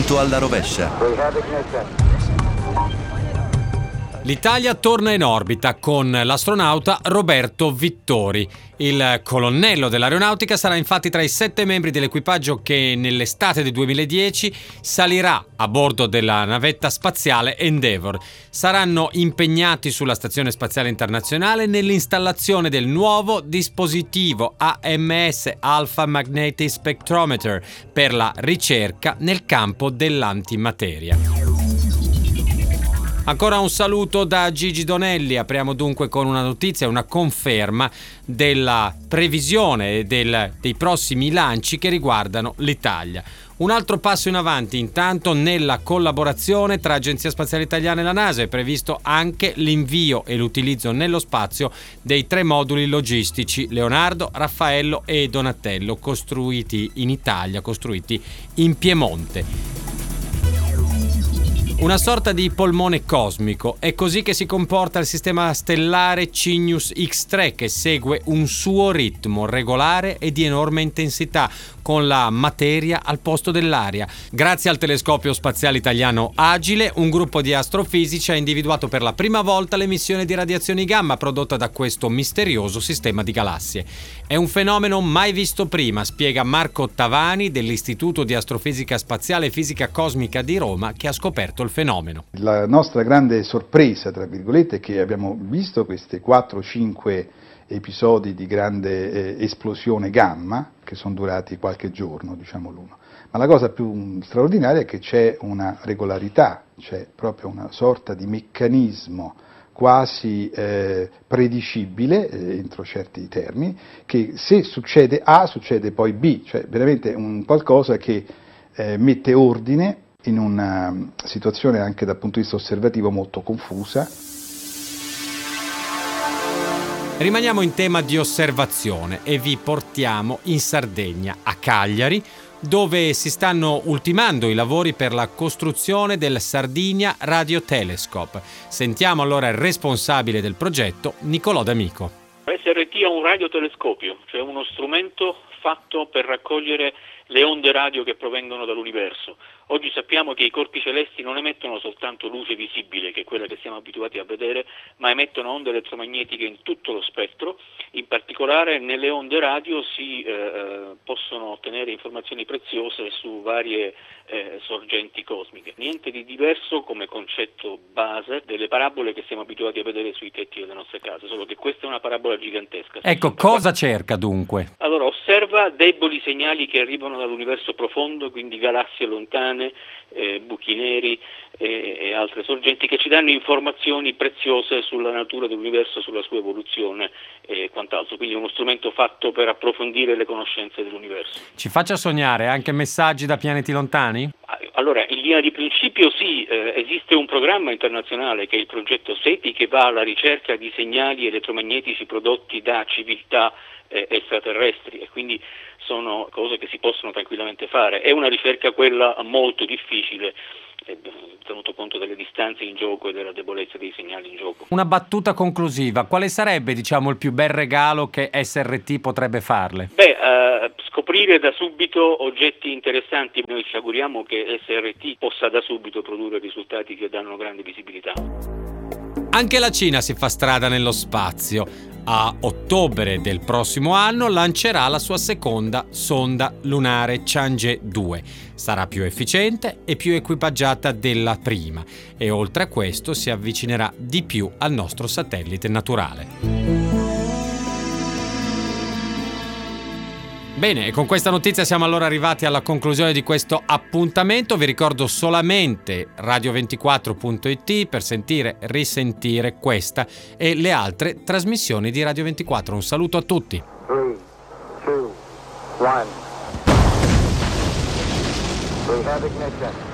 Tutto alla rovescia. L'Italia torna in orbita con l'astronauta Roberto Vittori. Il colonnello dell'aeronautica sarà infatti tra i 7 membri dell'equipaggio che nell'estate del 2010 salirà a bordo della navetta spaziale Endeavour. Saranno impegnati sulla Stazione Spaziale Internazionale nell'installazione del nuovo dispositivo AMS Alpha Magnetic Spectrometer per la ricerca nel campo dell'antimateria. Ancora un saluto da Gigi Donelli. Apriamo dunque con una notizia, una conferma della previsione dei prossimi lanci che riguardano l'Italia. Un altro passo in avanti intanto nella collaborazione tra Agenzia Spaziale Italiana e la NASA. È previsto anche l'invio e l'utilizzo nello spazio dei 3 moduli logistici Leonardo, Raffaello e Donatello, costruiti in Italia, costruiti in Piemonte. Una sorta di polmone cosmico, è così che si comporta il sistema stellare Cygnus X3, che segue un suo ritmo regolare e di enorme intensità, con la materia al posto dell'aria. Grazie al telescopio spaziale italiano Agile, un gruppo di astrofisici ha individuato per la prima volta l'emissione di radiazioni gamma prodotta da questo misterioso sistema di galassie. È un fenomeno mai visto prima, spiega Marco Tavani dell'Istituto di Astrofisica Spaziale e Fisica Cosmica di Roma, che ha scoperto il fenomeno. La nostra grande sorpresa, tra virgolette, è che abbiamo visto queste 4-5 episodi di grande esplosione gamma, che sono durati qualche giorno, diciamo l'uno. Ma la cosa più straordinaria è che c'è una regolarità, c'è proprio una sorta di meccanismo quasi predicibile entro certi termini, che se succede A succede poi B, cioè veramente un qualcosa che mette ordine in una situazione anche dal punto di vista osservativo molto confusa. Rimaniamo in tema di osservazione e vi portiamo in Sardegna, a Cagliari, dove si stanno ultimando i lavori per la costruzione del Sardinia Radio Telescope. Sentiamo allora il responsabile del progetto, Nicolò D'Amico. SRT è un radiotelescopio, cioè uno strumento fatto per raccogliere le onde radio che provengono dall'universo. Oggi sappiamo che i corpi celesti non emettono soltanto luce visibile, che è quella che siamo abituati a vedere, ma emettono onde elettromagnetiche in tutto lo spettro. In particolare nelle onde radio si possono ottenere informazioni preziose su varie sorgenti cosmiche. Niente di diverso come concetto base delle parabole che siamo abituati a vedere sui tetti delle nostre case, solo che questa è una parabola gigantesca. Ecco, cosa cerca dunque? Allora, osserva deboli segnali che arrivano dall'universo profondo, quindi galassie lontane, buchi neri e altre sorgenti che ci danno informazioni preziose sulla natura dell'universo, sulla sua evoluzione e quant'altro. Quindi è uno strumento fatto per approfondire le conoscenze dell'universo. Ci faccia sognare anche messaggi da pianeti lontani? Allora, in linea di principio sì, esiste un programma internazionale che è il progetto SETI, che va alla ricerca di segnali elettromagnetici prodotti da civiltà extraterrestri, e quindi sono cose che si possono tranquillamente fare. È una ricerca quella molto difficile, tenuto conto delle distanze in gioco e della debolezza dei segnali in gioco. Una battuta conclusiva, quale sarebbe, il più bel regalo che SRT potrebbe farle? Scoprire da subito oggetti interessanti. Noi ci auguriamo che SRT possa da subito produrre risultati che danno grande visibilità. Anche la Cina si fa strada nello spazio. A ottobre del prossimo anno lancerà la sua seconda sonda lunare Chang'e 2. Sarà più efficiente e più equipaggiata della prima, e oltre a questo si avvicinerà di più al nostro satellite naturale. Bene, e con questa notizia siamo allora arrivati alla conclusione di questo appuntamento. Vi ricordo solamente radio24.it per sentire, risentire questa e le altre trasmissioni di Radio 24. Un saluto a tutti. 3, 2, 1. We have ignition.